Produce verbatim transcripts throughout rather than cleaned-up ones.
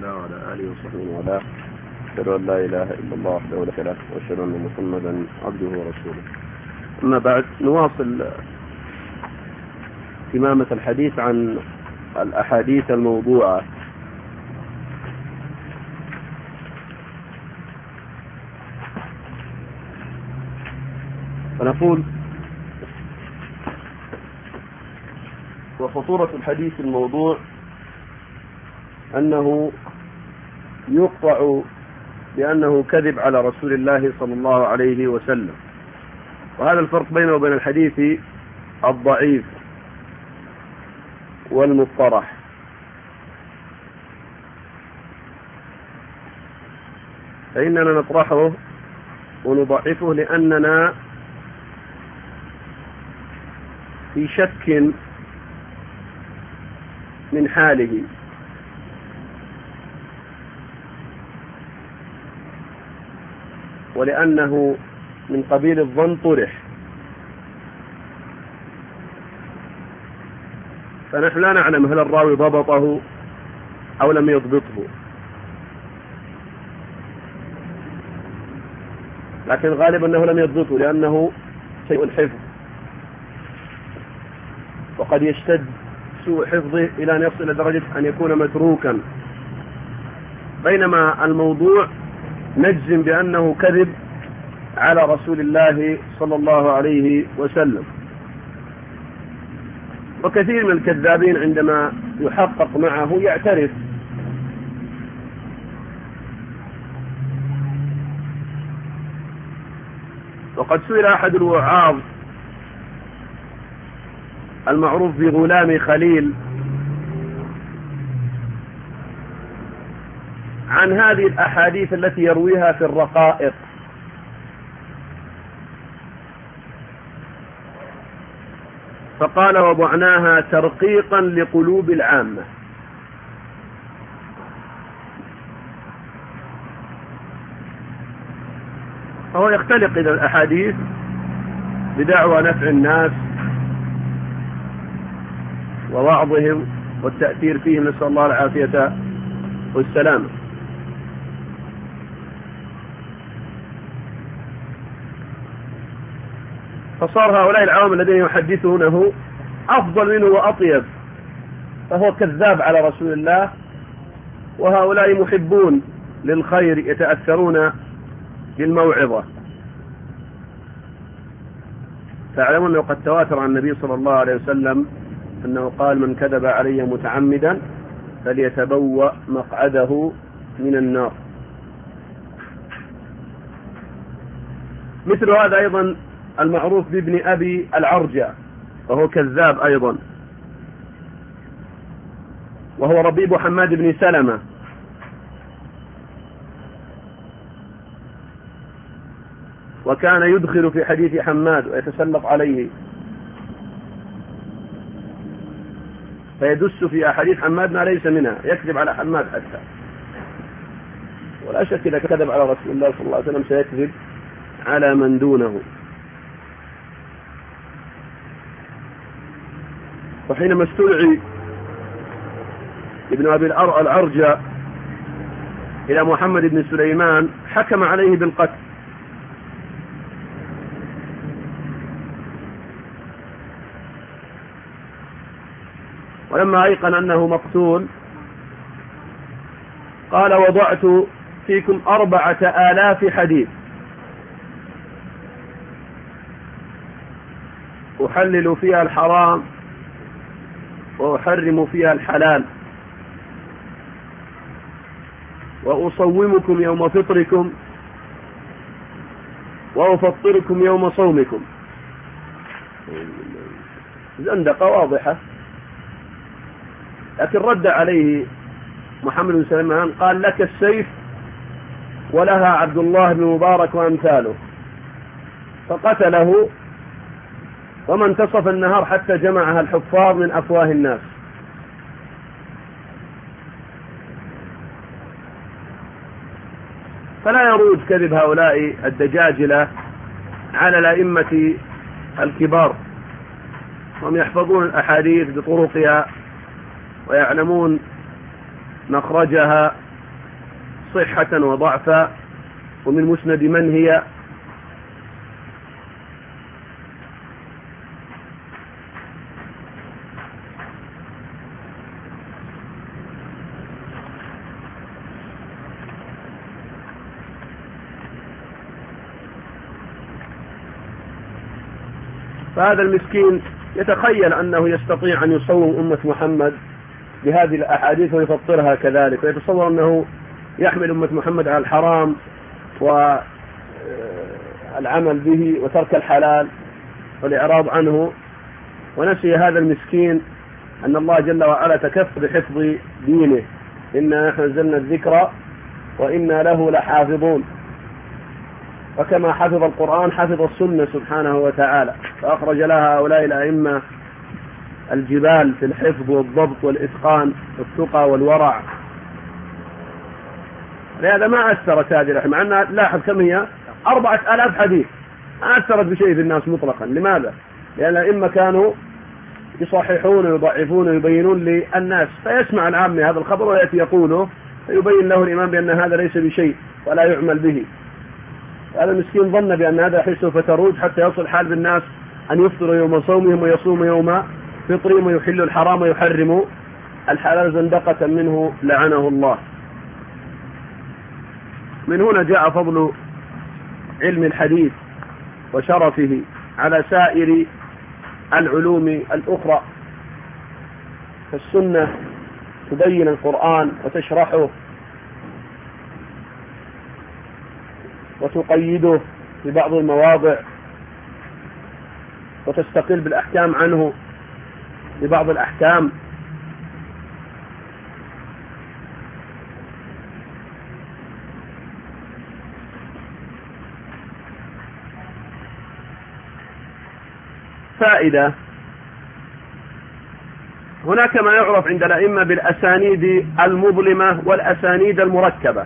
الله وعلى آله وصحبه وعلى أشهد أن لا إله إلا الله وحده لا شريك له وأشهد أن محمدا عبده ورسوله. أما بعد، نواصل كمامة الحديث عن الأحاديث الموضوعة. فنقول: وخطورة الحديث الموضوع أنه يقطع بأنه كذب على رسول الله صلى الله عليه وسلم، وهذا الفرق بينه وبين الحديث الضعيف والمطرح. فإننا نطرحه ونضعفه لأننا في شك من حاله، ولأنه من قبيل الظن طرح. فنحن لا نعلم هل الراوي ضبطه أو لم يضبطه، لكن غالبا أنه لم يضبطه لأنه سيء الحفظ، وقد يشتد سوء حفظه إلى أن يصل إلى درجة أن يكون متروكا، بينما الموضوع نجزم بأنه كذب على رسول الله صلى الله عليه وسلم. وكثير من الكذابين عندما يحقق معه يعترف. وقد سئل أحد الوعاظ المعروف بغلام خليل عن هذه الأحاديث التي يرويها في الرقائق، فقال: وضعناها ترقيقا لقلوب العامة. فهو يختلق إلى الأحاديث بدعوى نفع الناس ووعظهم والتأثير فيهم، نسأل الله العافية والسلامة. فصار هؤلاء العوام الذين يحدثونه أفضل منه وأطيب، فهو كذاب على رسول الله، وهؤلاء محبون للخير يتأثرون بالموعظة. تعلمون أنه قد تواتر عن النبي صلى الله عليه وسلم أنه قال: من كذب علي متعمدا فليتبوأ مقعده من النار. مثل هذا أيضا المعروف بابن أبي العرجة، وهو كذاب أيضا، وهو ربيب حماد بن سلمة، وكان يدخل في حديث حماد ويتسلط عليه، فيدس في أحاديث حماد ما ليس منها، يكذب على حماد حتى. ولا شك إذا كذب على رسول الله صلى الله عليه وسلم سيكذب على من دونه. وحينما استدعي ابن أبي العرجة إلى محمد بن سليمان حكم عليه بالقتل، ولما أيقن أنه مقتول قال: وضعت فيكم أربعة آلاف حديث أحلل فيها الحرام وأحرم فيها الحلال، وأصومكم يوم فطركم وأفطركم يوم صومكم. زندقة واضحة. لكن رد عليه محمد بن سليمان قال: لك السيف ولها عبد الله بن مبارك وأمثاله، فقتله، وما انتصف النهار حتى جمعها الحفاظ من أفواه الناس. فلا يروج كذب هؤلاء الدجاجلة على الأئمة الكبار، هم يحفظون الأحاديث بطرقها ويعلمون مخرجها صحة وضعفا، ومن مسند من هي. فهذا المسكين يتخيل أنه يستطيع أن يصوم أمة محمد بهذه الأحاديث ويفطرها كذلك، ويتصور أنه يحمل أمة محمد على الحرام والعمل به وترك الحلال والإعراض عنه، ونسي هذا المسكين أن الله جل وعلا تكفل بحفظ دينه. إنا نحن نزلنا الذكر وإنا له لحافظون، وكما حفظ القرآن حفظ السنة سبحانه وتعالى، فأخرج لها هؤلاء الأئمة الجبال في الحفظ والضبط والإتقان والتقى والورع. لهذا ما أثرت هذه الرحمة، مع أنها لاحظ كم هي أربعة آلاف حديث، ما أثرت بشيء في الناس مطلقا. لماذا؟ لأن الأئمة كانوا يصححون ويضعفون ويبينون للناس، فيسمع العام هذا الخبر ويأتي يقوله، فيبين له الإمام بأن هذا ليس بشيء ولا يعمل به. هذا المسكين ظن بأن هذا حيث فتروج حتى يصل حال بالناس أن يفطر يوم صومهم ويصوم يوم فطرهم ويحل الحرام ويحرم الحلال زندقة منه لعنه الله. من هنا جاء فضل علم الحديث وشرفه على سائر العلوم الأخرى. فالسنة تبين القرآن وتشرحه وتقيده في بعض المواضع وتستقل بالأحكام عنه في بعض الأحكام. فائدة: هناك ما يعرف عند الأئمة بالأسانيد المظلمة والأسانيد المركبة.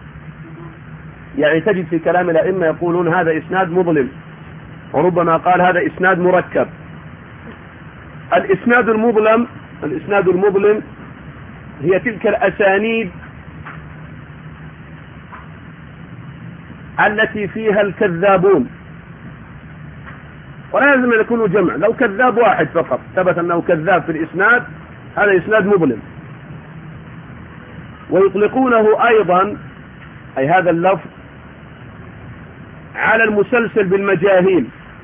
يعني تجد في كلام الأئمة يقولون هذا إسناد مظلم، وربما قال هذا إسناد مركب. الإسناد المظلم الإسناد المظلم هي تلك الأسانيد التي فيها الكذابون، ولا لازم أن يكونوا جمع. لو كذاب واحد فقط ثبت أنه كذاب في الإسناد، هذا إسناد مظلم. ويطلقونه أيضا، أي هذا اللفظ، على المسلسل بالمجاهيل،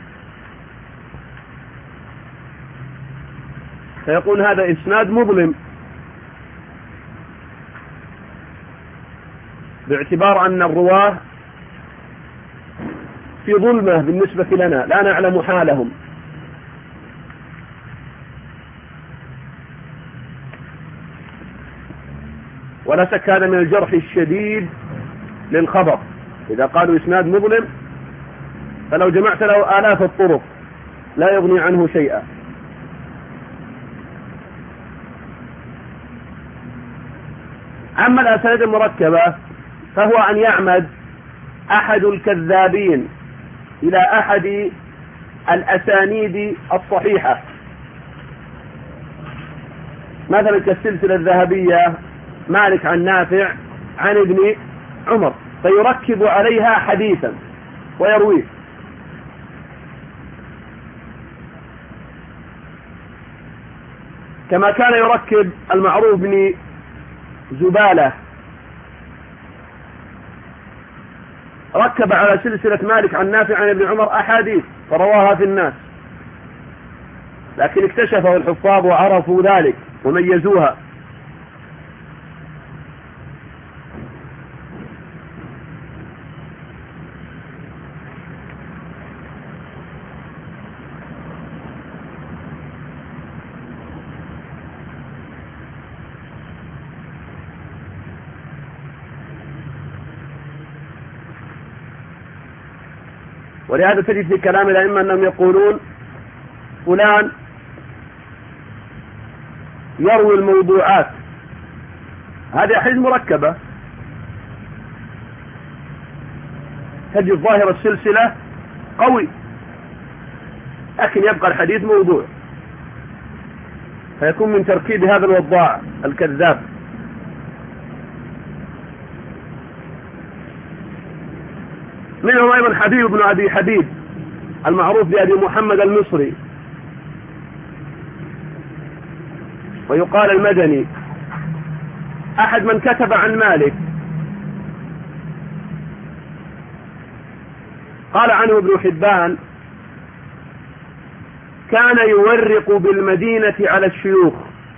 فيقول هذا إسناد مظلم باعتبار أن الرواه في ظلمة بالنسبة لنا، لا نعلم حالهم. ولا شك هذا من الجرح الشديد للخبر. إذا قالوا إسناد مظلم فلو جمعت له آلاف الطرق لا يغني عنه شيئا. أما الأسانيد المركبة فهو أن يعمد أحد الكذابين إلى أحد الأسانيد الصحيحة، مثلا كالسلسلة الذهبية مالك عن نافع عن ابن عمر، فيركب عليها حديثا ويرويه. كما كان يركب المعروف بن زبالة، ركب على سلسلة مالك عن نافع عن ابن عمر أحاديث فرواها في الناس، لكن اكتشفه الحفاظ وعرفوا ذلك وميزوها. ولهذا تجد في كلام الأئمة أنهم يقولون فلان يروي الموضوعات، هذه أحاديث مركبة. تجد ظاهر السلسلة قوي لكن يبقى الحديث موضوع، فيكون من تركيب هذا الوضاع الكذاب. منهم أيضا حبيب بن أبي حبيب المعروف بأبي محمد المصري، ويقال المدني، أحد من كتب عن مالك. قال عنه ابن حبان: كان يورق بالمدينة على الشيوخ.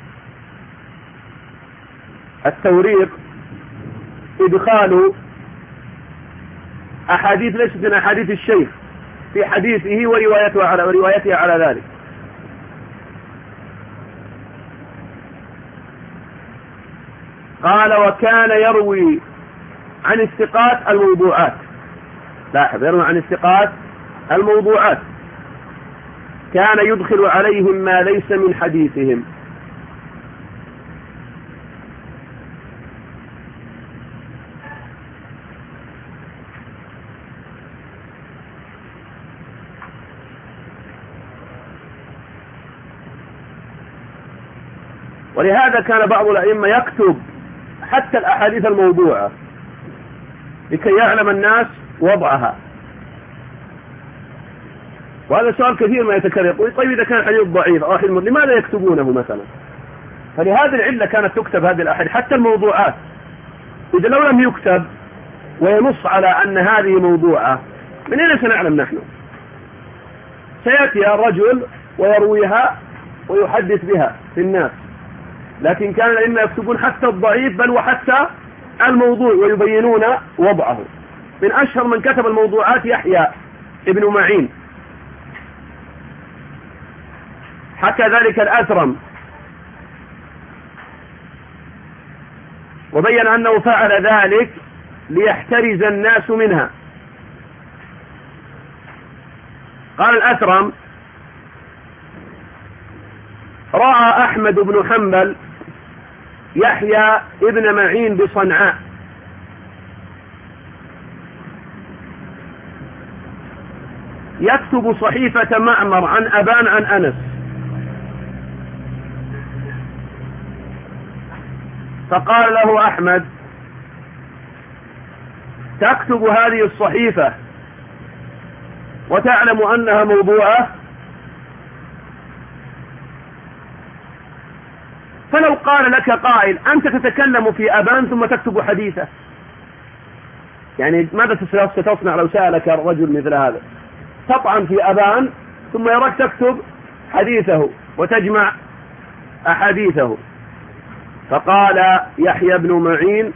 التوريق إدخال أحاديث ليست من أحاديث الشيخ في حديثه وروايته على وروايته على ذلك. قال: وكان يروي عن الثقات الموضوعات. لاحظ، يروي عن الثقات الموضوعات. كان يدخل عليهم ما ليس من حديثهم. ولهذا كان بعض الأئمة يكتب حتى الأحاديث الموضوعة لكي يعلم الناس وضعها. وهذا سؤال كثير ما يتكرر، يقول: طيب إذا كان الحديث ضعيف أو حديث لماذا يكتبونه مثلا؟ فلهذه العلة كانت تكتب هذه الأحاديث حتى الموضوعات. إذا لو لم يكتب وينص على أن هذه موضوعة، من أين سنعلم نحن؟ سيأتي الرجل ويرويها ويحدث بها في الناس، لكن كان الأئمة يكتبون حتى الضعيف بل وحتى الموضوع ويبينون وضعه. من أشهر من كتب الموضوعات يحيى ابن معين، حكى ذلك الأثرم وبين أنه فعل ذلك ليحترز الناس منها. قال الأثرم: رأى أحمد بن حنبل يحيى ابن معين بصنعاء يكتب صحيفة معمر عن أبان عن أنس، فقال له أحمد: تكتب هذه الصحيفة وتعلم أنها موضوعة؟ فلو قال لك قائل: أنت تتكلم في أبان ثم تكتب حديثه، يعني ماذا ستصنع لو سألك رجل مثل هذا؟ تطعن في أبان ثم يراك تكتب حديثه وتجمع أحاديثه. فقال يحيى بن معين: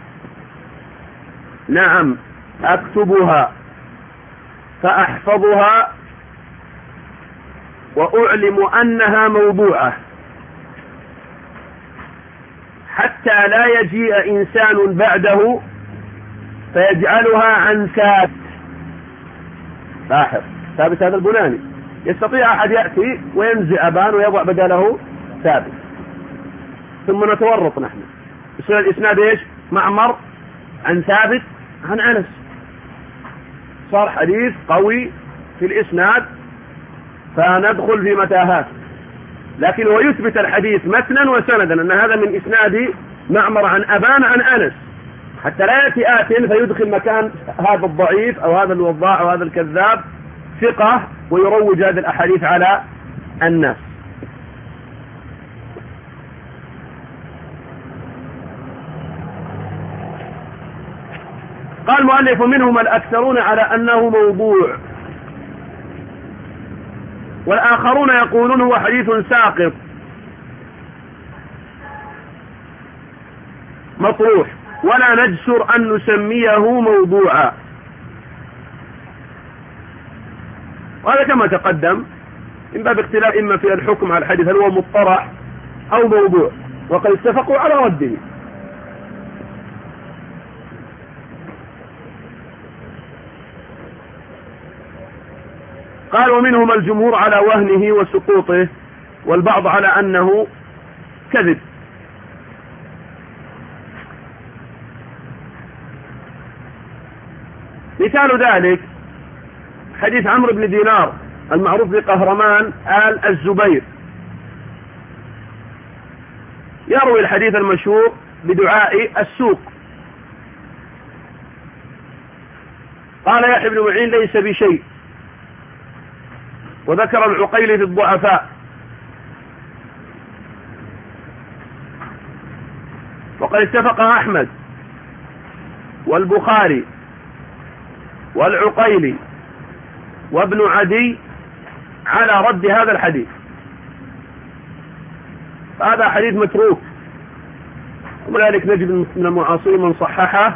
نعم أكتبها فأحفظها وأعلم أنها موضوعة حتى لا يجيء إنسان بعده فيجعلها عن ثابت. لاحظ، ثابت هذا البناني، يستطيع أحد يأتي وينزع أبان ويضع بداله ثابت، ثم نتورط نحن يصير الإسناد إيش؟ معمر عن ثابت عن أنس، صار حديث قوي في الإسناد فندخل في متاهات. لكن هو يثبت الحديث متنا وسندا أن هذا من إسناد معمر عن أبان عن أنس، حتى لا يأتي آت فيدخل مكان هذا الضعيف أو هذا الوضاع أو هذا الكذاب ثقة ويروج هذه الأحاديث على الناس. قال المؤلف: منهم الأكثرون على أنه موضوع، والآخرون يقولون هو حديث ساقط مطروح ولا نجسر أن نسميه موضوعا. وهذا كما تقدم من باب اختلاف إما في الحكم على الحديث هل هو مطرح أو موضوع، وقد اتفقوا على رده. قال: ومنهم الجمهور على وهنه وسقوطه، والبعض على أنه كذب. مثال ذلك حديث عمرو بن دينار المعروف بقهرمان آل الزبير، يروي الحديث المشهور بدعاء السوق، قال يحيى بن معين ليس بشيء. وذكر العقيلي في الضعفاء. وقد اتفق أحمد والبخاري والعقيلي وابن عدي على رد هذا الحديث. هذا حديث متروك، ولذلك نجد من المعاصرين من صححه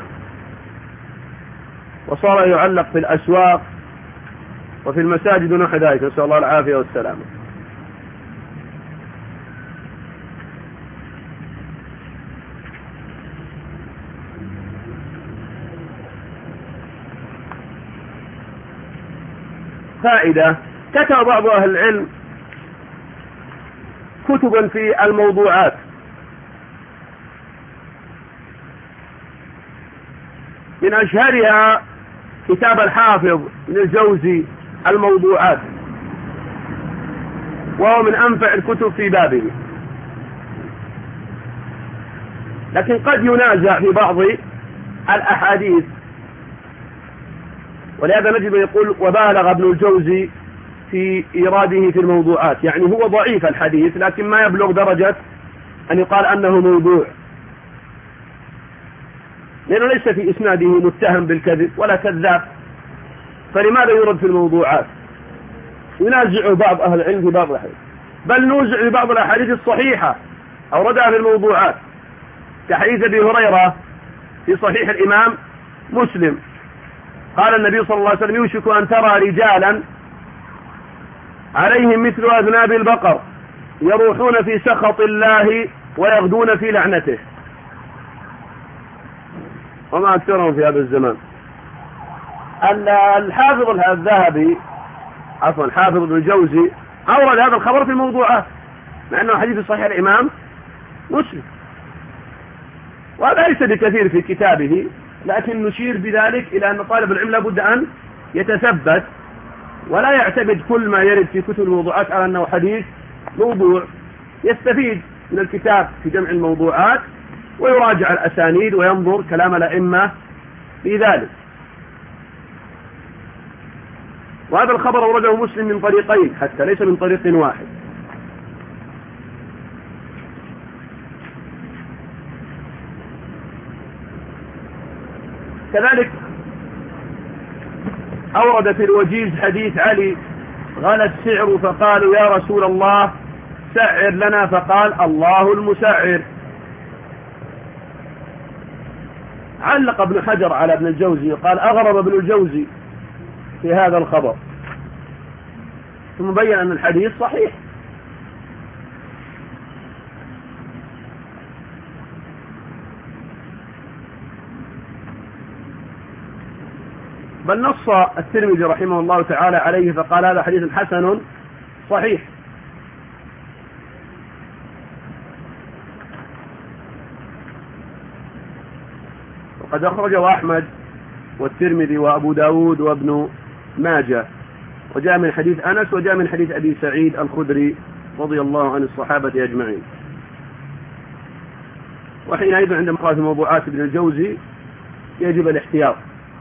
وصار يعلق في الأسواق وفي المساجد ونحو ذلك، نسأل الله العافية والسلامة. فائدة: كتب بعض أهل العلم كتبا في الموضوعات، من أشهرها كتاب الحافظ ابن الجوزي الموضوعات، وهو من أنفع الكتب في بابه، لكن قد ينازع في بعض الأحاديث، ولهذا نجد يقول وبالغ ابن الجوزي في إيراده في الموضوعات، يعني هو ضعيف الحديث لكن ما يبلغ درجة أن يقال أنه موضوع، لأنه ليس في إسناده متهم بالكذب ولا كذاب، فلماذا يورد في الموضوعات؟ ينازع بعض أهل العلم في بعض الأحاديث، بل نوزع في بعض الأحاديث الصحيحة أوردها في الموضوعات، كحديث أبي هريرة في صحيح الإمام مسلم، قال النبي صلى الله عليه وسلم: يوشك أن ترى رجالا عليهم مثل أذناب البقر يروحون في سخط الله ويغدون في لعنته. وما أكثرهم في هذا الزمان. الحافظ الذهبي عفوا الحافظ ابن الجوزي أورد هذا الخبر في الموضوعات، مع أنه حديث صحيح الإمام مسلم، وهذا ليس بكثير في كتابه، لكن نشير بذلك إلى أن طالب العلم لابد أن يتثبت ولا يعتمد كل ما يرد في كتب الموضوعات على أنه حديث موضوع، يستفيد من الكتاب في جمع الموضوعات ويراجع الأسانيد وينظر كلام الأئمة في ذلك. وهذا الخبر أورده مسلم من طريقين حتى، ليس من طريق واحد. كذلك أورد في الوجيز حديث علي: غلى السعر فقالوا يا رسول الله سعر لنا، فقال: الله المسعر. علق ابن حجر على ابن الجوزي قال: أغرب ابن الجوزي في هذا الخبر، ثم بين أن الحديث صحيح. بل نص الترمذي رحمه الله تعالى عليه فقال: هذا حديث حسن صحيح. وقد أخرجه أحمد والترمذي وأبو داود وابن ماجه، وجاء من حديث أنس وجاء من حديث أبي سعيد الخدري رضي الله عن الصحابة أجمعين. وحينئذ عندما قرأت موضوعات ابن الجوزي يجب الاحتياط.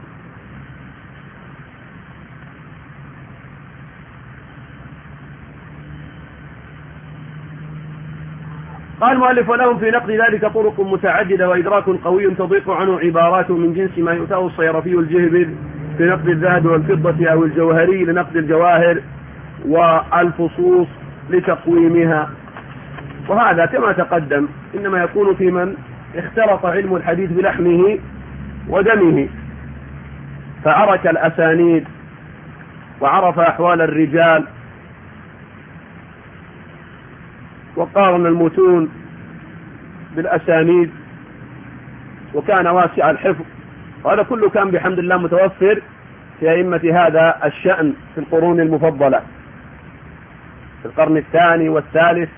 قال المؤلف: ولهم في نقد ذلك طرق متعددة وإدراك قوي تضيق عنه عباراته من جنس ما يؤتاه الصيرفي الجهبذ في نقد الذهب والفضة أو الجوهري لنقد الجواهر والفصوص لتقويمها. وهذا كما تقدم إنما يكون في من اختلط علم الحديث بلحمه ودمه، فعرك الأسانيد وعرف أحوال الرجال وقارن المتون بالأسانيد، وكان واسع الحفظ، وهذا كله كان بحمد الله متوفر في أئمة هذا الشأن في القرون المفضلة في القرن الثاني والثالث.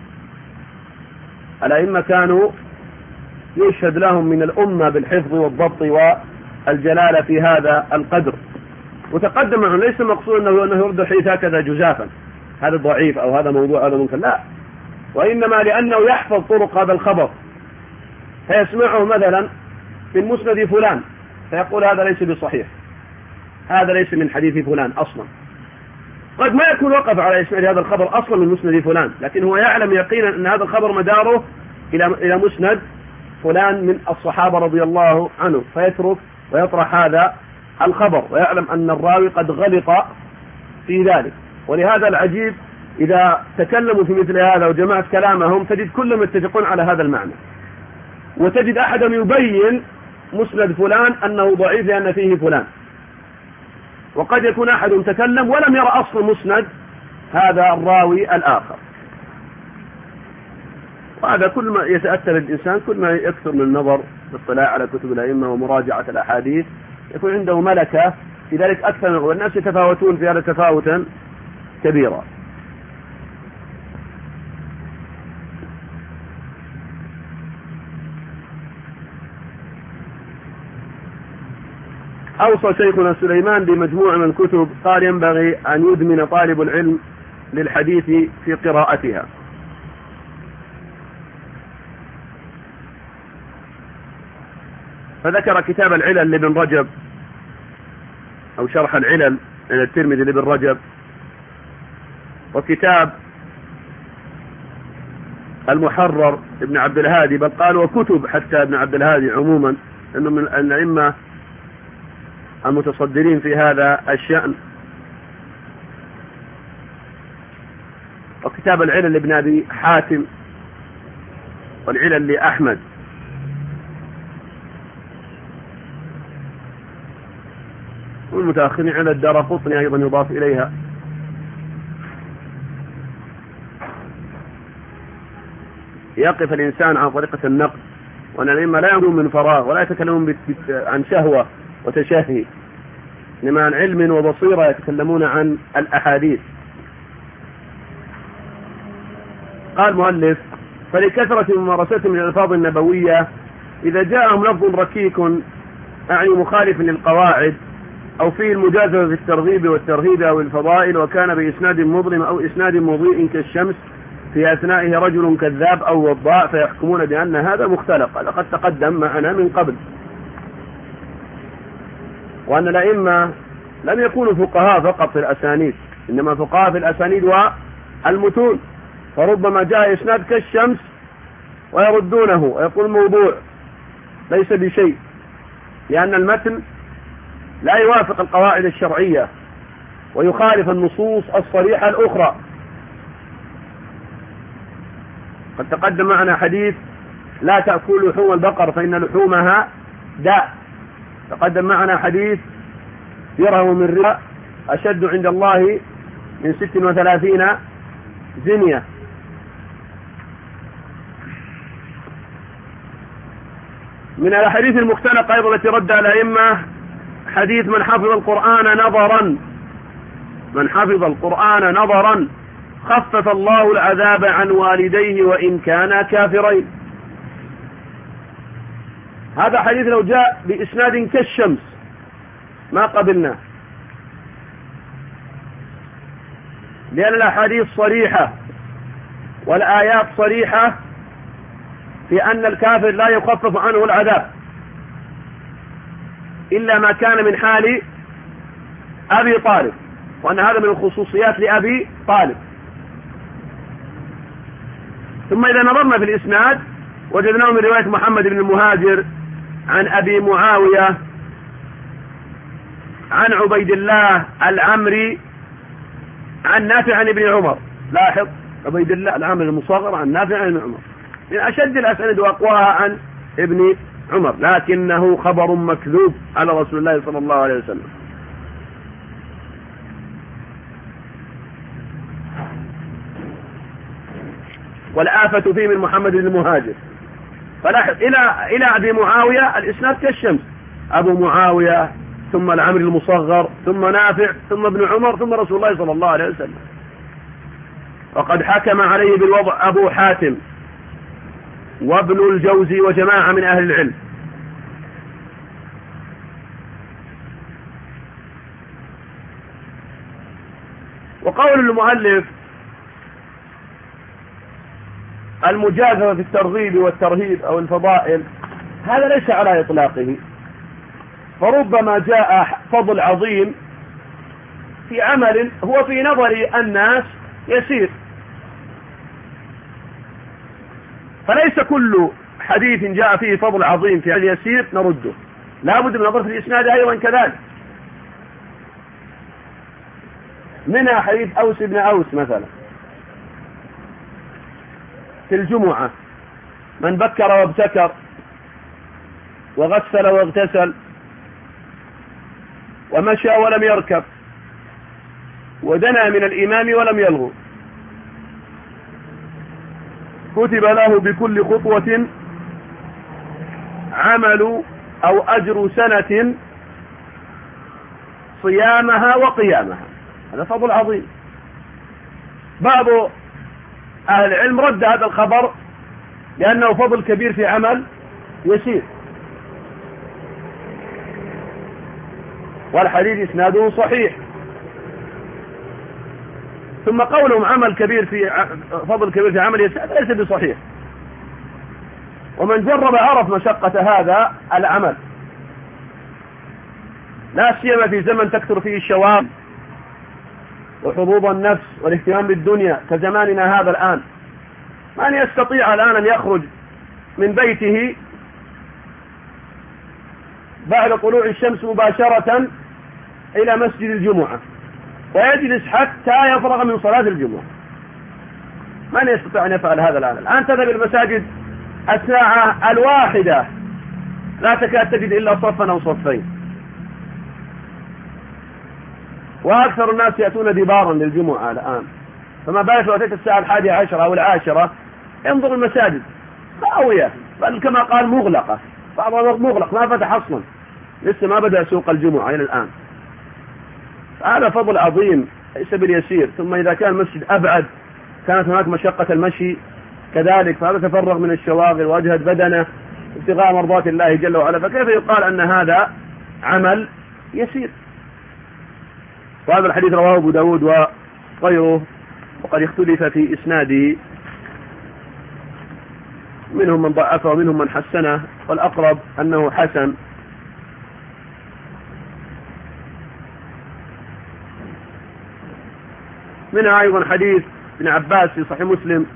الأئمة كانوا يشهد لهم من الأمة بالحفظ والضبط والجلالة في هذا القدر. وتقدم عنه ليس مقصود أنه يرد الحديث هكذا جزافا، هذا ضعيف أو هذا موضوع هذا ممكن، لا، وإنما لأنه يحفظ طرق هذا الخبر، فيسمعه مثلا في المسند فلان فيقول هذا ليس بصحيح، هذا ليس من حديث فلان أصلا. قد ما يكون وقف على إسناد هذا الخبر أصلا من مسند فلان، لكن هو يعلم يقينا أن هذا الخبر مداره إلى إلى مسند فلان من الصحابة رضي الله عنه، فيترك ويطرح هذا الخبر، ويعلم أن الراوي قد غلط في ذلك. ولهذا العجيب إذا تكلموا في مثل هذا وجمعت كلامهم تجد كلهم يتفقون على هذا المعنى، وتجد أحدهم يبين مسند فلان أنه ضعيف لأن فيه فلان، وقد يكون أحد تكلم ولم يرى أصل مسند هذا الراوي الآخر. وهذا كل ما يتأثر الإنسان كل ما يكثر من النظر بالاطلاع على كتب الأئمة ومراجعة الأحاديث يكون عنده ملكة في ذلك أكثر، والناس يتفاوتون في هذا تفاوتا كبيرا. أوصى شيخنا سليمان بمجموعة من الكتب، قال ينبغي أن يدمن طالب العلم للحديث في قراءتها. فذكر كتاب العلل لابن رجب أو شرح العلل إلى الترمذي لابن رجب، وكتاب المحرر ابن عبد الهادي، بل قال وكتب حتى ابن عبد الهادي عموما، أنه من الأئمة المتصدرين في هذا الشأن. وكتاب العلل لابن أبي حاتم، والعلل لأحمد. والمتأخرين على الدارقطني أيضا يضاف إليها. يقف الإنسان عن طريقة النقد، وأن الأئمة لا يقومون من فراغ ولا يتكلمون عن شهوة وتشهي، إنما عن علم وبصيرة يتكلمون عن الأحاديث. قال المؤلف فلكثرة ممارستهم للألفاظ النبوية إذا جاءهم لفظ ركيك أعني مخالف للقواعد أو فيه المجازفة في الترغيب والترهيب أو الفضائل، وكان بإسناد مظلم أو إسناد مضيء كالشمس في أثنائه رجل كذاب أو وضاء، فيحكمون بأن هذا مختلق. لقد تقدم معنا من قبل وأن الأئمة لم يكونوا فقهاء فقط في الأسانيد، إنما فقهاء في الأسانيد والمتون، فربما جاء إسناد كالشمس ويردونه ويقول موضوع ليس بشيء، لأن المتن لا يوافق القواعد الشرعية ويخالف النصوص الصريحة الأخرى. قد تقدم معنا حديث لا تأكل لحوم البقر فإن لحومها داء، تقدم معنا حديث درهم من ربا أشد عند الله من ست وثلاثين زنية. من الحديث المختلقة أيضا التي رد الأئمة حديث من حفظ القرآن نظرا من حفظ القرآن نظرا خفف الله العذاب عن والديه وإن كانا كافرين. هذا حديث لو جاء بإسناد كالشمس ما قبلنا، لأن الأحاديث صريحة والآيات صريحة في أن الكافر لا يخفف عنه العذاب إلا ما كان من حال أبي طالب، وأن هذا من الخصوصيات لأبي طالب. ثم إذا نظرنا في الإسناد وجدناه من رواية محمد بن المهاجر عن أبي معاوية عن عبيد الله العمري عن نافع عن ابن عمر. لاحظ عبيد الله العمري المصغر عن نافع عن ابن عمر، من أشد الأسانيد وأقواها عن ابن عمر، لكنه خبر مكذوب على رسول الله صلى الله عليه وسلم. والآفة فيه من محمد بن المهاجر. فلاحظ إلى إلى أبي معاوية الإسناد كالشمس، أبو معاوية ثم العمري المصغر ثم نافع ثم ابن عمر ثم رسول الله صلى الله عليه وسلم. وقد حكم عليه بالوضع أبو حاتم وابن الجوزي وجماعة من أهل العلم. وقول المؤلف المجازفة في الترغيب والترهيب أو الفضائل هذا ليس على إطلاقه، فربما جاء فضل عظيم في عمل هو في نظر الناس يسير، فليس كل حديث جاء فيه فضل عظيم في عمل يسير نرده، لا بد من نظر في الإسناد أيضا كذلك. منها حديث أوس بن أوس مثلا في الجمعة: من بكر وابتكر وغسل واغتسل ومشى ولم يركب ودنا من الإمام ولم يلغو كتب له بكل خطوة عمل أو أجر سنة صيامها وقيامها. هذا فضل عظيم. بعض أهل العلم رد هذا الخبر لأنه فضل كبير في عمل يسير، والحديث إسناده صحيح. ثم قولهم عمل كبير في فضل كبير في عمل يسير ليس بصحيح، ومن جرب عرف مشقة هذا العمل، لا سيما في زمن تكثر فيه الشواغل وحظوظ النفس والاهتمام بالدنيا كزماننا هذا الآن. من يستطيع الآن أن يخرج من بيته بعد طلوع الشمس مباشرة إلى مسجد الجمعة ويجلس حتى يفرغ من صلاة الجمعة؟ من يستطيع أن يفعل هذا الآن؟ الآن تذهب المساجد الساعة الواحدة لا تكاد تجد إلا صفا أو صفين، وأكثر الناس يأتون دبارا للجمعة الآن، فما بالك لو أتيت الساعة الحادية عشرة أو العاشرة انظر المساجد خاوية، بل كما قال مغلقة، بعضها مغلق ما فتح أصلا، لسه ما بدأ سوق الجمعة إلى الآن. هذا فضل عظيم ليس باليسير. ثم إذا كان المسجد أبعد كانت هناك مشقة المشي كذلك، فهذا تفرغ من الشواغل وأجهد بدنه ابتغاء مرضات الله جل وعلا، فكيف يقال أن هذا عمل يسير؟ وهذا الحديث رواه أبو داود وغيره، وقد اختلف في إسناده، منهم من ضعفه ومنهم من حسنه، والأقرب أنه حسن. منها أيضا حديث ابن عباس في صحيح مسلم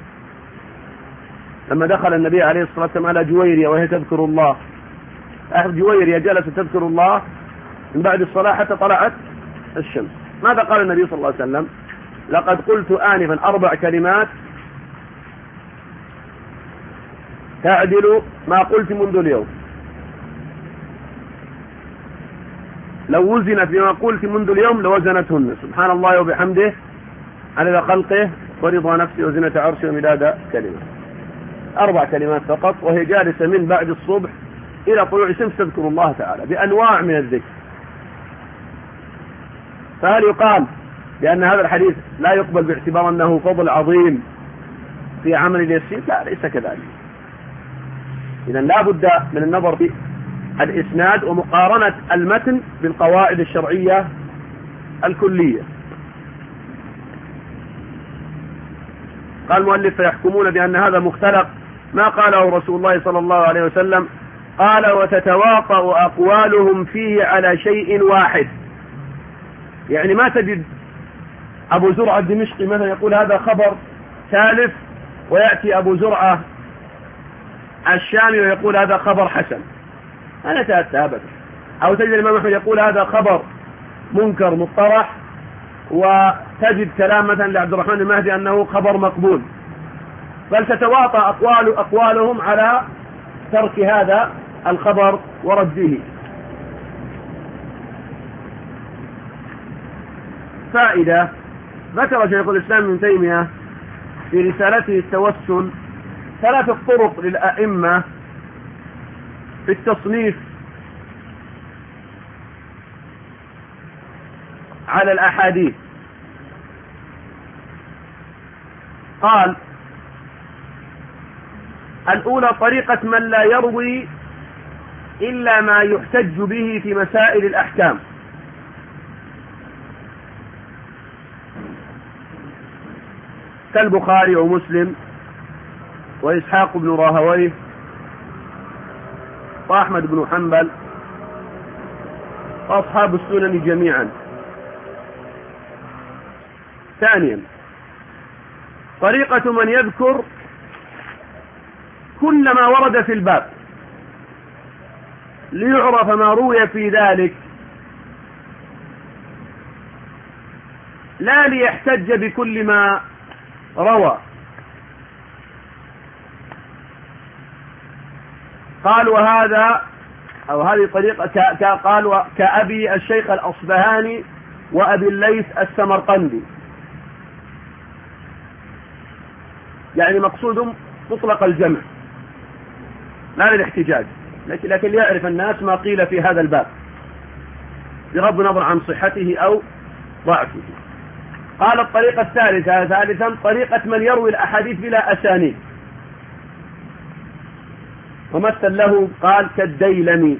لما دخل النبي عليه الصلاة والسلام على جويرية وهي تذكر الله، جويرية جلست تذكر الله من بعد الصلاة حتى طلعت الشمس. ماذا قال النبي صلى الله عليه وسلم؟ لقد قلت آنفا أربع كلمات تعدل ما قلت منذ اليوم، لو وزنت بما قلت منذ اليوم لوزنتهن: سبحان الله وبحمده عدد خلقه ورضا نفسه وزنة عرشه ومداد كلمة. أربع كلمات فقط، وهي جالسة من بعد الصبح إلى طلوع الشمس تذكر الله تعالى بأنواع من الذكر. فهل يقال بأن هذا الحديث لا يقبل باعتبار أنه فضل عظيم في عمل اليسير؟ لا، ليس كذلك. إذن لا بد من النظر في الإسناد ومقارنة المتن بالقواعد الشرعية الكلية. قال المؤلف: فيحكمون بأن هذا مختلق ما قاله رسول الله صلى الله عليه وسلم. قال: وتتواطأ أقوالهم فيه على شيء واحد. يعني ما تجد أبو زرعة الدمشقي مثلا يقول هذا خبر ثالث، ويأتي أبو زرعة الشامي ويقول هذا خبر حسن، أنا تأتى أبدا. أو تجد الإمام أحمد يقول هذا خبر منكر مطرح، وتجد كلام مثلا لعبد الرحمن المهدي أنه خبر مقبول، بل تتواطأ أقوال أقوالهم على ترك هذا الخبر ورده. فائدة: ذكر شيخ الإسلام ابن تيمية في رسالته التوسل ثلاثة طرق للأئمة في التصنيف على الأحاديث. قال: الأولى طريقة من لا يروي إلا ما يحتج به في مسائل الأحكام، كالبخاري ومسلم وإسحاق بن راهويه وأحمد بن حنبل وأصحاب السنن جميعا. ثانيا طريقة من يذكر كل ما ورد في الباب ليعرف ما روي في ذلك، لا ليحتج بكل ما روى. قال وهذا أو هذه طريقة قال كأبي الشيخ الأصبهاني وأبي الليث السمرقندي، يعني مقصود مطلق الجمع لا للاحتجاج، لكن لكن ليعرف الناس ما قيل في هذا الباب بغض النظر عن صحته أو ضعفه. قال الطريقة الثالثة ثالثا طريقة من يروي الأحاديث بلا أسانيد، ومثل له قال كالديلمي.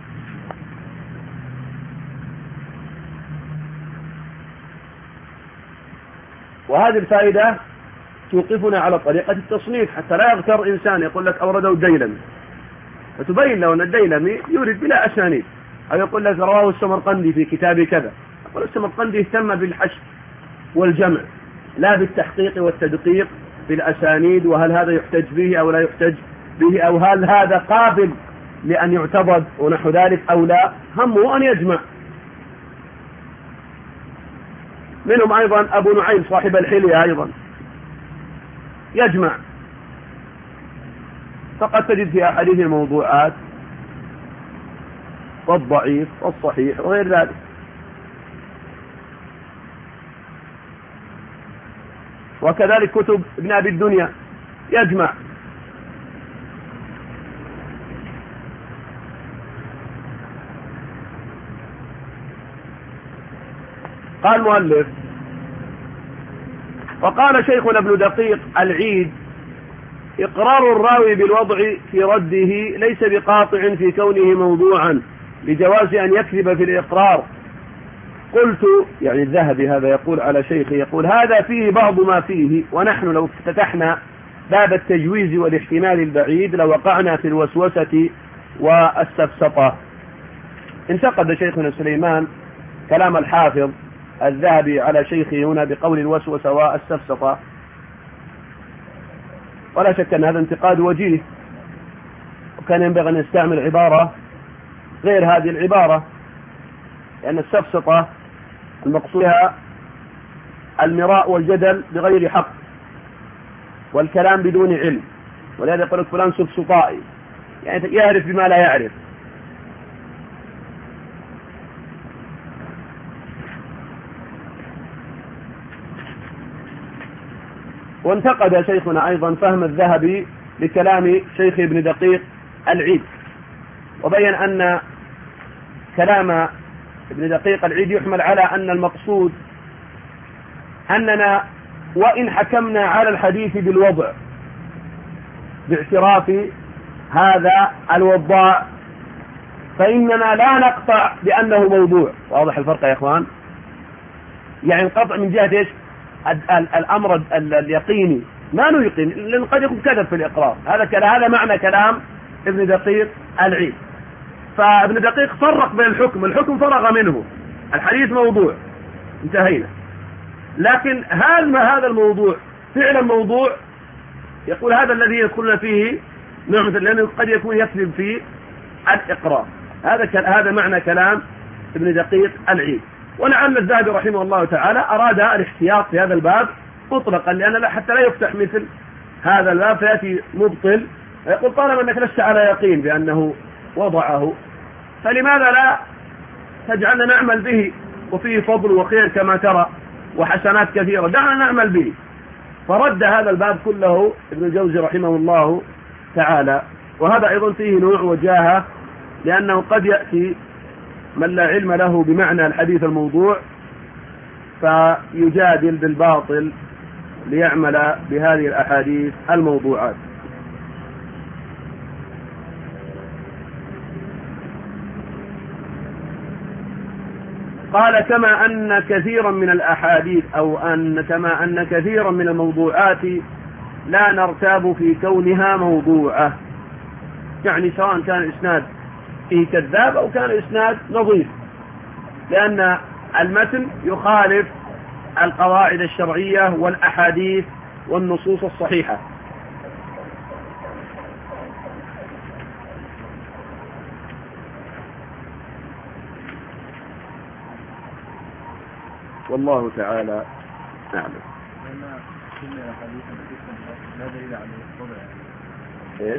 وهذه الفائدة توقفنا على طريقة التصنيف حتى لا يغتر إنسان يقول لك أورده الديلمي، فتبين له أن الديلمي يورد بلا أسانيد، أو يقول لك رواه السمرقندي في كتاب كذا، يقول السمرقندي اهتم بالحشد والجمع لا بالتحقيق والتدقيق بالأسانيد، وهل هذا يحتج به أو لا يحتج به، أو هل هذا قابل لأن يعتضد ونحو ذلك أو لا، همه أن يجمع. منهم أيضا أبو نعيم صاحب الحلية أيضا يجمع، فقد تجد في أحاديث الموضوعات والضعيف والصحيح وغير ذلك. وكذلك كتب ابن أبي الدنيا يجمع. قال المؤلف وقال شيخنا ابن دقيق العيد إقرار الراوي بالوضع في رده ليس بقاطع في كونه موضوعا لجواز أن يكذب في الإقرار. قلت يعني الذهبي هذا يقول على شيخه، يقول هذا فيه بعض ما فيه، ونحن لو افتتحنا باب التجويز والاحتمال البعيد لوقعنا في الوسوسة والسفسطة. انتقد شيخنا سليمان كلام الحافظ الذهبي على شيخه هنا بقول الوسوسة والسفسطة، ولا شك أن هذا انتقاد وجيه، وكان ينبغي أن يستعمل عبارة غير هذه العبارة، لأن السفسطة المقصودها المراء والجدل بغير حق والكلام بدون علم، ولهذا يقول لك فلان سفسطائي، يعني يعرف بما لا يعرف. وانتقد شيخنا أيضا فهم الذهبي لكلام شيخ ابن دقيق العيد، وبين أن كلام ابن دقيق العيد يحمل على أن المقصود أننا وإن حكمنا على الحديث بالوضع باعتراف هذا الوضاع فإننا لا نقطع بأنه موضوع. واضح الفرق يا إخوان؟ يعني القطع من جهة إيش؟ الأمر اليقيني ما نيقن، لأن قد يكون كذب في الإقرار. هذا هذا معنى كلام ابن دقيق العيد. فابن دقيق فرق بين الحكم، الحكم فرغ منه، الحديث موضوع انتهينا، لكن هل ما هذا الموضوع فعلا موضوع؟ يقول هذا الذي يدخلنا فيه نعمة، لأنه قد يكون يكذب في الإقرار. هذا هذا معنى كلام ابن دقيق العيد. ولعل الذهبي رحمه الله تعالى أراد الاحتياط في هذا الباب مطلقا، لأن حتى لا يفتح مثل هذا الباب فيأتي مبطل يقول طالما أنك لست على يقين بأنه وضعه فلماذا لا تجعلنا نعمل به، وفيه فضل وخير كما ترى وحسنات كثيرة، دعنا نعمل به. فرد هذا الباب كله ابن الجوزي رحمه الله تعالى. وهذا أيضا فيه نوع وجاهة، لأنه قد يأتي من لا علم له بمعنى الحديث الموضوع فيجادل بالباطل ليعمل بهذه الأحاديث الموضوعات. قال كما أن كثيرا من الأحاديث أو أن كما أن كثيرا من الموضوعات لا نرتاب في كونها موضوعة، يعني سواء كان إسناد فيه كذاب أو كان إسناد نظيف لأن المتن يخالف القواعد الشرعية والأحاديث والنصوص الصحيحة. والله تعالى أعلم. لا دليل على الوضع. ايش؟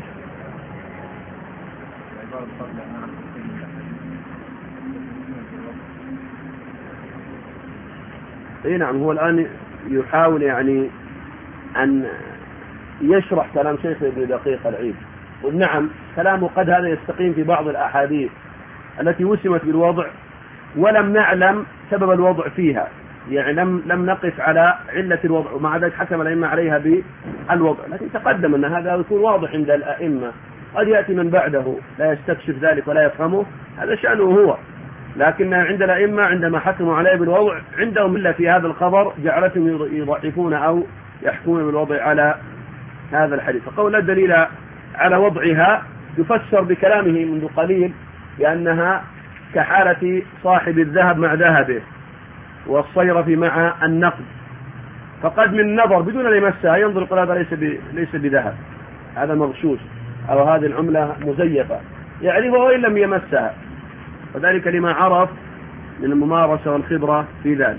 اي نعم، هو الآن يحاول يعني أن يشرح كلام شيخ ابن دقيق العيد. ونعم كلامه قد هذا يستقيم في بعض الأحاديث التي وسمت بالوضع ولم نعلم سبب الوضع فيها، يعني لم لم نقف على علة الوضع، ومع ذلك حكم الأئمة عليها بالوضع. لكن تقدم أن هذا يكون واضح عند الأئمة، قد يأتي من بعده لا يستكشف ذلك ولا يفهمه، هذا شأنه هو. لكن عند الأئمة عندما حكموا عليه بالوضع عندهم إلا في هذا الخبر جعلتهم يضعفون أو يحكمون بالوضع على هذا الحديث. فقول لا دليل على وضعها يفسر بكلامه منذ قليل بأنها كحالة صاحب الذهب مع ذهبه والصيرف مع النقد، فقد من نظر بدون أن يمسها ينظر يقول هذا ليس ليس بذهب، هذا مغشوش، أو هذه العملة مزيفة، يعرفها وإن لم يمسها، وذلك لما عرف من الممارسة والخبرة في ذلك.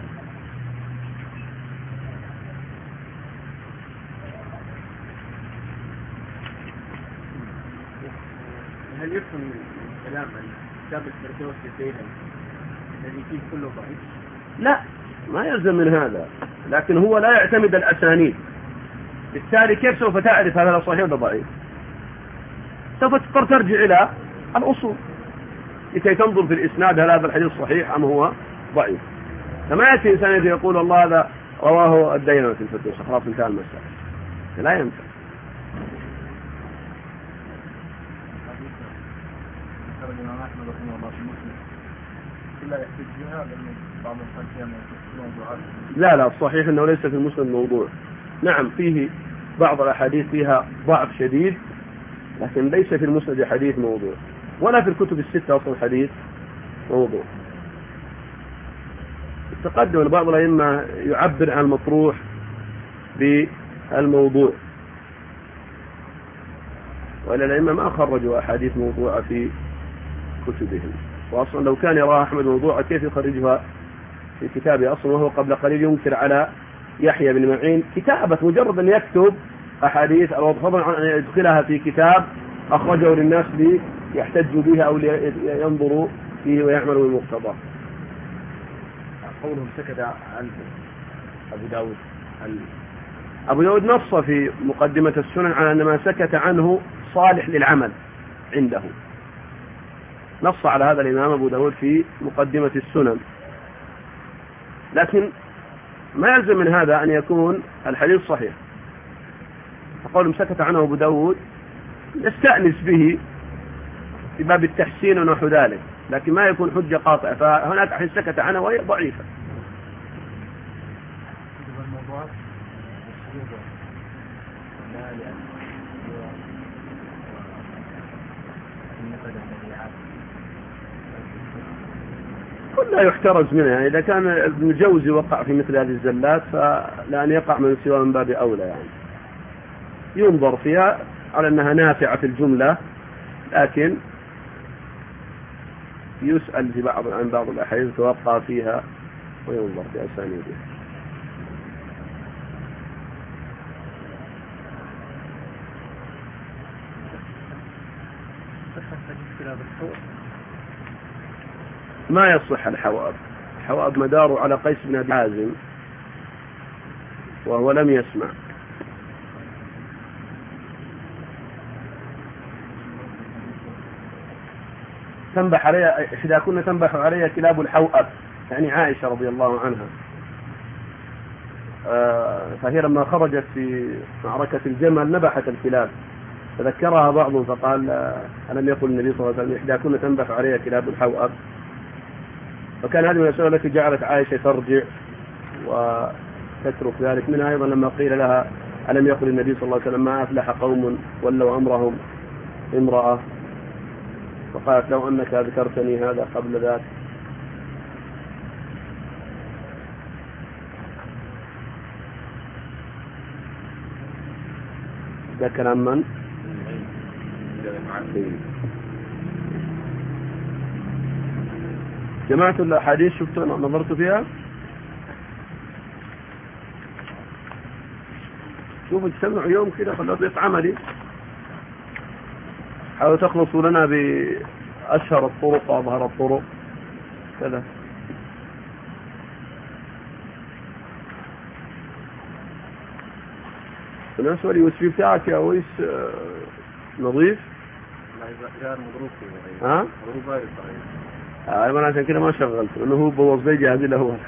هل يفهم كلام كتاب الفردوس الذهبي الذي فيه كله ضعيف؟ لا، ما يلزم من هذا، لكن هو لا يعتمد الأسانيد، بالتالي كيف سوف تعرف هذا صحيح ولا ضعيف؟ سوف تضطر ترجع إلى الأصول لكي تنظر في الإسناد هل هذا الحديث صحيح أم هو ضعيف. فما يأتي إنسان يقول الله هذا رواه الدينوي في الفردوس خلاص انتهى المسألة، لا ينفع. لا لا، الصحيح أنه ليس في المسند موضوع. نعم فيه بعض الأحاديث فيها ضعف شديد، لكن ليس في المسند حديث موضوع، ولا في الكتب الستة أصلا حديث موضوع. تقدم بعض الأئمة يعبر عن المطروح بالموضوع، وإلا الأئمة ما خرجوا أحاديث موضوعة في كتبهم، وأصلا لو كان يراها أحمد موضوعة كيف يخرجها في كتابه أصلا، وهو قبل قليل ينكر على يحيى بن معين كتابة مجرد أن يكتب أحاديث الوضع، فضلا عن أن يدخلها في كتاب أخرجه للناس ليحتجوا بها أو لينظروا فيه ويعملوا بمقتضاه. قولهم سكت عن أبو داود. أبو داود نص في مقدمة السنن على أن ما سكت عنه صالح للعمل عنده، نص على هذا الإمام أبو داود في مقدمة السنن، لكن ما يلزم من هذا أن يكون الحديث صحيح. فقولهم سكت عنه أبو داود يستأنس به في باب التحسين ونحو ذلك، لكن ما يكون حجة قاطعة. فهناك أحد سكت عنه وهي ضعيفة. كلها يحترز منها، يعني إذا كان ابن الجوزي وقع في مثل هذه الزلات فلأن يقع من سوى من باب أولى، يعني ينظر فيها على أنها نافعة في الجملة، لكن يسأل في بعض عن بعض الأحاديث توقع فيها وينظر في أسانيدها. ما يصح الحواب. الحواب مداره على قيس بن أبي حازم وهو لم يسمع. تنبح عليها إحدى كنا تنبح عليها كلاب الحواب، يعني عائشة رضي الله عنها. فهي لما خرجت في معركة الجمل نبحت الكلاب، فذكرها بعضهم فقال ألم يقل النبي صلى الله عليه وسلم إحدى كنا تنبح عليها كلاب الحواب؟ وكان هذه من الأسئلة التي جعلت عائشة ترجع وتترك ذلك. منها أيضا لما قيل لها ألم يقل النبي صلى الله عليه وسلم ما أفلح قوم ولوا أمرهم امرأة، فقالت لو أنك ذكرتني هذا قبل ذاك ده كلام من؟ جماعة الأحاديث شفتوا نظرت فيها؟ شوفوا تسمعوا يوم كده خلوا بيت عملي، حاولوا تخلصوا لنا بأشهر الطرق وأظهر الطرق كذا. بالنسبة لي يو اس بي بتاعك يا ويس نظيف؟ لا غير مضروب فيه. ها؟ مضروب غير صحيح. آه أنا عشان كده ما شغلت لأنه هو بوظ لي جهازي له هو.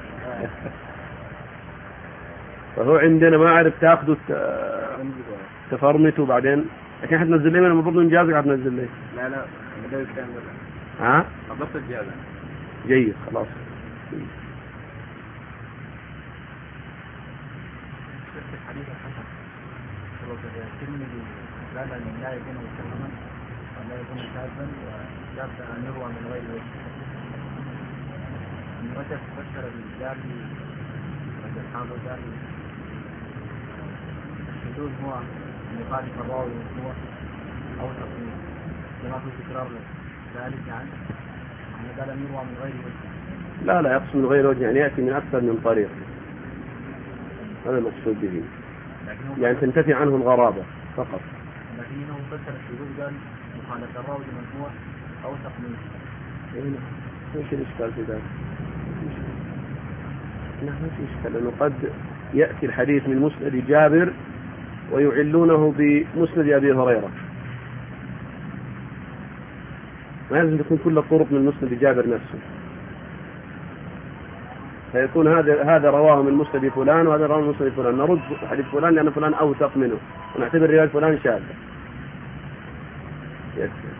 فهو عندنا ما أعرف تأخذوا تفرمته بعدين، لكن حتنزل لي من المفروض من جهازك حتنزل لي. لا لا بدأ الكلام ده. ها؟ أضبط الجهاز. جيد خلاص. الحديث الحسن الترمذي قال ان لا يكون مسلما ولا يكون كاذبا ويبدا ان يروى من غير وجه. من وجه فسر بالجاري والحاضر الجاري الشذوذ هو ان يخالف الراوي هو او تصنيف كما في تكرار ذلك يعني يعني قال ان يروى من غير وجه. لا لا يقصد من غير وجه يعني ياتي من اكثر من طريق، هذا المقصود به، يعني تنتفي عنه الغرابة فقط. لكنه فسر الشذوذ قال مخالفة الراوي مجموع أو تقنين. ايش الإشكال في ذلك؟ لا ما في إشكال، لأنه قد يأتي الحديث من مسند جابر ويعلونه بمسند أبي هريرة، ما لازم تكون كل الطرق من مسند جابر نفسه، فيكون هذا هذا رواه من مسند فلان وهذا رواه من مسند فلان، نرد حديث فلان لأن فلان أوثق منه ونعتبر رواية فلان شاذة.